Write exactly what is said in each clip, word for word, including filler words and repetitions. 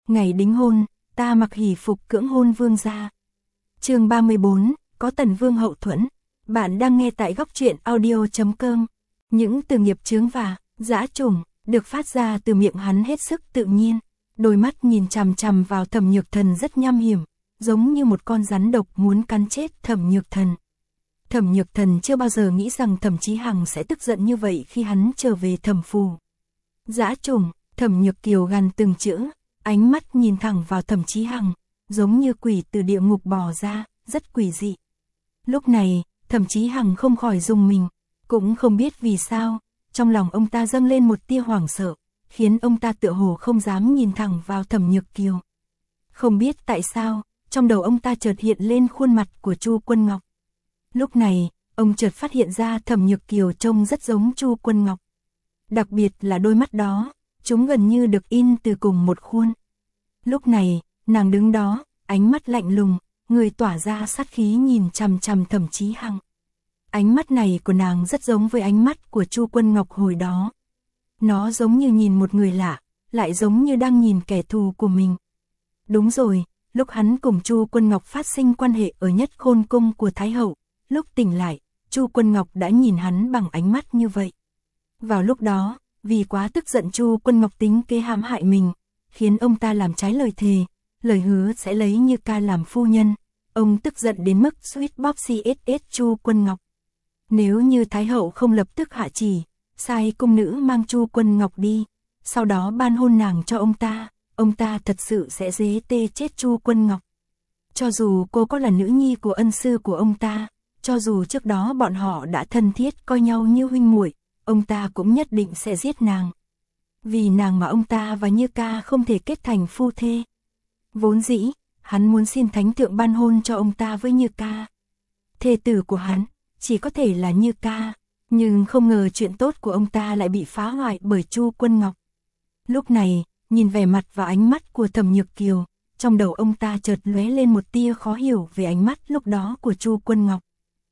Ngày đính hôn, ta mặc hỷ phục cưỡng hôn vương gia. Chương ba mươi bốn, có Tần Vương hậu thuẫn. Bạn đang nghe tại góc truyện audio chấm com. Những từ nghiệp chướng và dã trùng được phát ra từ miệng hắn hết sức tự nhiên. Đôi mắt nhìn chằm chằm vào Thẩm Nhược Thần rất nham hiểm, giống như một con rắn độc muốn cắn chết Thẩm Nhược Thần. Thẩm Nhược Thần chưa bao giờ nghĩ rằng Thẩm Chí Hằng sẽ tức giận như vậy khi hắn trở về Thẩm phủ. Dã trùng, Thẩm Nhược Kiều gằn từng chữ, ánh mắt nhìn thẳng vào Thẩm Chí Hằng, giống như quỷ từ địa ngục bò ra, rất quỷ dị. Lúc này, Thẩm Chí Hằng không khỏi rùng mình, cũng không biết vì sao, trong lòng ông ta dâng lên một tia hoảng sợ, khiến ông ta tựa hồ không dám nhìn thẳng vào Thẩm Nhược Kiều. Không biết tại sao, trong đầu ông ta chợt hiện lên khuôn mặt của Chu Quân Ngọc. Lúc này, ông chợt phát hiện ra Thẩm Nhược Kiều trông rất giống Chu Quân Ngọc. Đặc biệt là đôi mắt đó, chúng gần như được in từ cùng một khuôn. Lúc này, nàng đứng đó, ánh mắt lạnh lùng, người tỏa ra sát khí nhìn chằm chằm Thẩm Chí Hằng. Ánh mắt này của nàng rất giống với ánh mắt của Chu Quân Ngọc hồi đó. Nó giống như nhìn một người lạ, lại giống như đang nhìn kẻ thù của mình. Đúng rồi, lúc hắn cùng Chu Quân Ngọc phát sinh quan hệ ở Nhất Khôn cung của Thái hậu, lúc tỉnh lại, Chu Quân Ngọc đã nhìn hắn bằng ánh mắt như vậy. Vào lúc đó, vì quá tức giận Chu Quân Ngọc tính kế hãm hại mình, khiến ông ta làm trái lời thề, lời hứa sẽ lấy Như Ca làm phu nhân. Ông tức giận đến mức suýt bóp xê ét ét Chu Quân Ngọc. Nếu như Thái hậu không lập tức hạ chỉ, sai cung nữ mang Chu Quân Ngọc đi, sau đó ban hôn nàng cho ông ta, ông ta thật sự sẽ dế tê chết Chu Quân Ngọc. Cho dù cô có là nữ nhi của ân sư của ông ta, cho dù trước đó bọn họ đã thân thiết coi nhau như huynh muội, ông ta cũng nhất định sẽ giết nàng. Vì nàng mà ông ta và Như Ca không thể kết thành phu thê. Vốn dĩ, hắn muốn xin thánh thượng ban hôn cho ông ta với Như Ca. Thê tử của hắn chỉ có thể là Như Ca, nhưng không ngờ chuyện tốt của ông ta lại bị phá hoại bởi Chu Quân Ngọc. Lúc này, nhìn vẻ mặt và ánh mắt của Thẩm Nhược Kiều, trong đầu ông ta chợt lóe lên một tia khó hiểu về ánh mắt lúc đó của Chu Quân Ngọc.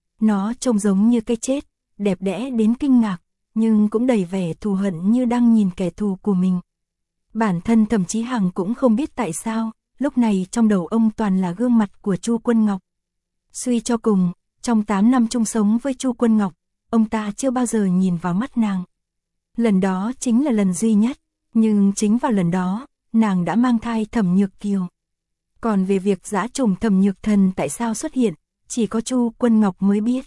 Nó trông giống như cái chết, đẹp đẽ đến kinh ngạc, nhưng cũng đầy vẻ thù hận như đang nhìn kẻ thù của mình. Bản thân Thẩm Chí Hằng cũng không biết tại sao, lúc này trong đầu ông toàn là gương mặt của Chu Quân Ngọc. Suy cho cùng, trong tám năm chung sống với Chu Quân Ngọc, ông ta chưa bao giờ nhìn vào mắt nàng. Lần đó chính là lần duy nhất, nhưng chính vào lần đó, nàng đã mang thai Thẩm Nhược Kiều. Còn về việc dã trùng Thẩm Nhược Thần tại sao xuất hiện, chỉ có Chu Quân Ngọc mới biết.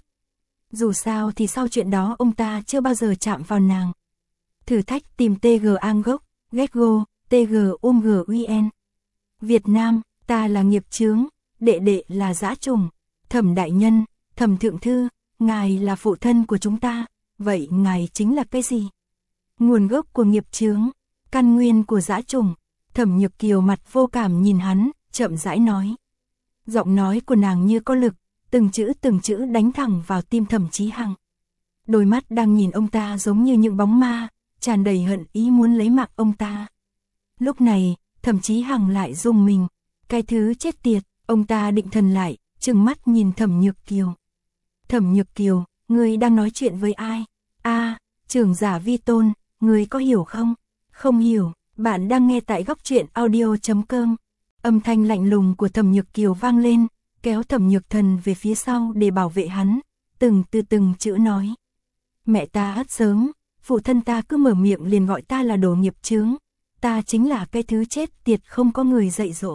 Dù sao thì sau chuyện đó ông ta chưa bao giờ chạm vào nàng. Thử thách tìm tê giê ang gốc, Getgo, tê giê um giê uy en. Việt Nam, ta là nghiệp chướng, đệ đệ là dã trùng. Thẩm đại nhân, Thẩm thượng thư, ngài là phụ thân của chúng ta, vậy ngài chính là cái gì? Nguồn gốc của nghiệp chướng, căn nguyên của dã trùng. Thẩm Nhược Kiều mặt vô cảm nhìn hắn, chậm rãi nói. Giọng nói của nàng như có lực, từng chữ từng chữ đánh thẳng vào tim Thẩm Chí Hằng. Đôi mắt đang nhìn ông ta giống như những bóng ma, tràn đầy hận ý muốn lấy mạng ông ta. Lúc này, Thẩm Chí Hằng lại rùng mình, cái thứ chết tiệt, ông ta định thần lại, trừng mắt nhìn Thẩm Nhược Kiều. Thẩm Nhược Kiều, ngươi đang nói chuyện với ai? A, à, trưởng giả vi tôn, ngươi có hiểu không? Không hiểu, bạn đang nghe tại góc truyện audio chấm com. Âm thanh lạnh lùng của Thẩm Nhược Kiều vang lên, kéo Thẩm Nhược Thần về phía sau để bảo vệ hắn, từng từ từng chữ nói. Mẹ ta ất sớm, phụ thân ta cứ mở miệng liền gọi ta là đồ nghiệp chướng, ta chính là cái thứ chết tiệt không có người dạy dỗ.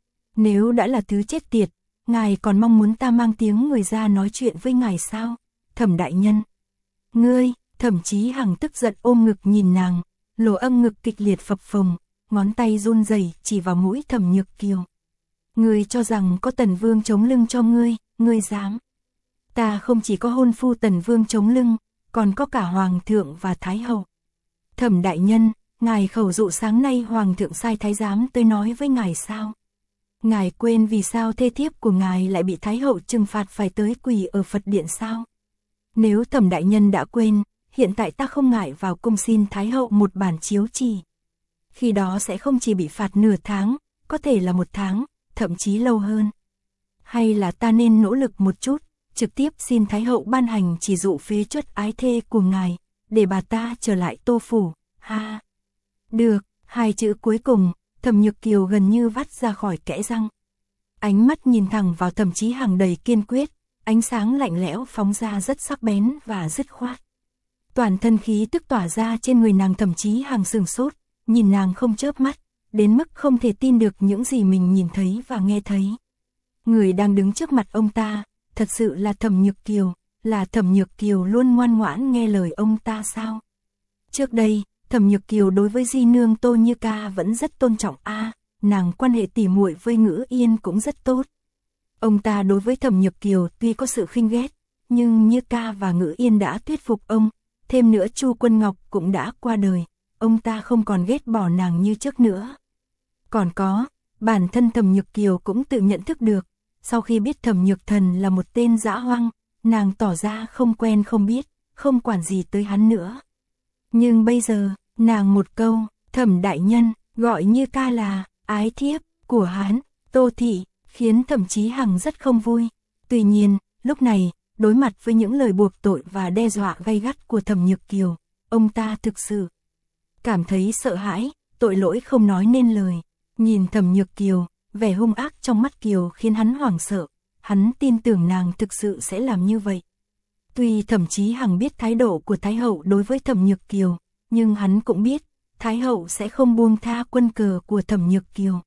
Nếu đã là thứ chết tiệt, ngài còn mong muốn ta mang tiếng người ra nói chuyện với ngài sao? Thẩm đại nhân. Ngươi, Thẩm Chí Hằng tức giận ôm ngực nhìn nàng, lỗ âm ngực kịch liệt phập phồng, ngón tay run rẩy chỉ vào mũi Thẩm Nhược Kiều. Ngươi cho rằng có Tần Vương chống lưng cho ngươi, ngươi dám. Ta không chỉ có hôn phu Tần Vương chống lưng, còn có cả Hoàng thượng và Thái hậu. Thẩm đại nhân, ngài khẩu dụ sáng nay Hoàng thượng sai thái giám tới nói với ngài sao? Ngài quên vì sao thê thiếp của ngài lại bị Thái hậu trừng phạt phải tới quỳ ở Phật điện sao? Nếu Thẩm đại nhân đã quên, hiện tại ta không ngại vào cung xin Thái hậu một bản chiếu chỉ. Khi đó sẽ không chỉ bị phạt nửa tháng, có thể là một tháng, thậm chí lâu hơn. Hay là ta nên nỗ lực một chút, trực tiếp xin Thái hậu ban hành chỉ dụ phế truất ái thê của ngài, để bà ta trở lại Tô phủ, ha. Được, hai chữ cuối cùng, Thẩm Nhược Kiều gần như vắt ra khỏi kẽ răng. Ánh mắt nhìn thẳng vào Thẩm Chí Hằng đầy kiên quyết, ánh sáng lạnh lẽo phóng ra rất sắc bén và dứt khoát. Toàn thân khí tức tỏa ra trên người nàng. Thẩm Chí Hằng sừng sốt, nhìn nàng không chớp mắt, đến mức không thể tin được những gì mình nhìn thấy và nghe thấy. Người đang đứng trước mặt ông ta, thật sự là Thẩm Nhược Kiều, là Thẩm Nhược Kiều luôn ngoan ngoãn nghe lời ông ta sao? Trước đây, Thẩm Nhược Kiều đối với di nương Tô Như Ca vẫn rất tôn trọng a, à, nàng quan hệ tỉ muội với Ngữ Yên cũng rất tốt. Ông ta đối với Thẩm Nhược Kiều tuy có sự khinh ghét, nhưng Như Ca và Ngữ Yên đã thuyết phục ông, thêm nữa Chu Quân Ngọc cũng đã qua đời, ông ta không còn ghét bỏ nàng như trước nữa. Còn có, bản thân Thẩm Nhược Kiều cũng tự nhận thức được, sau khi biết Thẩm Nhược Thần là một tên dã hoang, nàng tỏ ra không quen không biết, không quản gì tới hắn nữa. Nhưng bây giờ, nàng một câu, Thẩm đại nhân, gọi Như Ca là ái thiếp của hắn, Tô thị, khiến Thẩm Chí Hằng rất không vui. Tuy nhiên, lúc này, đối mặt với những lời buộc tội và đe dọa gay gắt của Thẩm Nhược Kiều, ông ta thực sự cảm thấy sợ hãi, tội lỗi không nói nên lời. Nhìn Thẩm Nhược Kiều, vẻ hung ác trong mắt Kiều khiến hắn hoảng sợ, hắn tin tưởng nàng thực sự sẽ làm như vậy. Tuy Thẩm Chí Hằng biết thái độ của Thái hậu đối với Thẩm Nhược Kiều, nhưng hắn cũng biết, Thái hậu sẽ không buông tha quân cờ của Thẩm Nhược Kiều.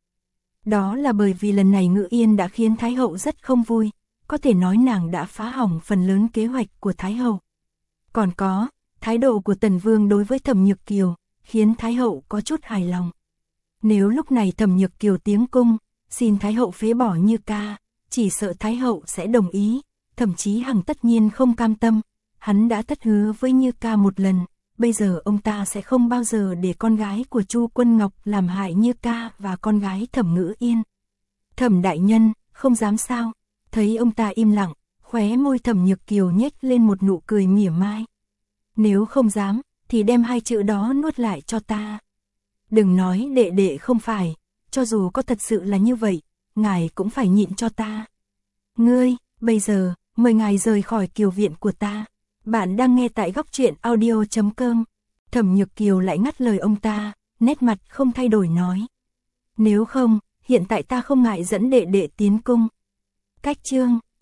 Đó là bởi vì lần này Ngữ Yên đã khiến Thái hậu rất không vui, có thể nói nàng đã phá hỏng phần lớn kế hoạch của Thái hậu. Còn có, thái độ của Tần Vương đối với Thẩm Nhược Kiều, khiến Thái hậu có chút hài lòng. Nếu lúc này Thẩm Nhược Kiều tiến cung, xin Thái hậu phế bỏ Như Ca, chỉ sợ Thái hậu sẽ đồng ý, Thẩm Chí Hằng tất nhiên không cam tâm, hắn đã thất hứa với Như Ca một lần, bây giờ ông ta sẽ không bao giờ để con gái của Chu Quân Ngọc làm hại Như Ca và con gái Thẩm Ngữ Yên. Thẩm đại nhân, không dám sao? Thấy ông ta im lặng, khóe môi Thẩm Nhược Kiều nhếch lên một nụ cười mỉa mai. Nếu không dám, thì đem hai chữ đó nuốt lại cho ta. Đừng nói đệ đệ không phải, cho dù có thật sự là như vậy, ngài cũng phải nhịn cho ta. Ngươi, bây giờ, mời ngài rời khỏi kiều viện của ta. Bạn đang nghe tại góc truyện audio chấm com. Thẩm Nhược Kiều lại ngắt lời ông ta, nét mặt không thay đổi nói. Nếu không, hiện tại ta không ngại dẫn đệ đệ tiến cung. Cách chương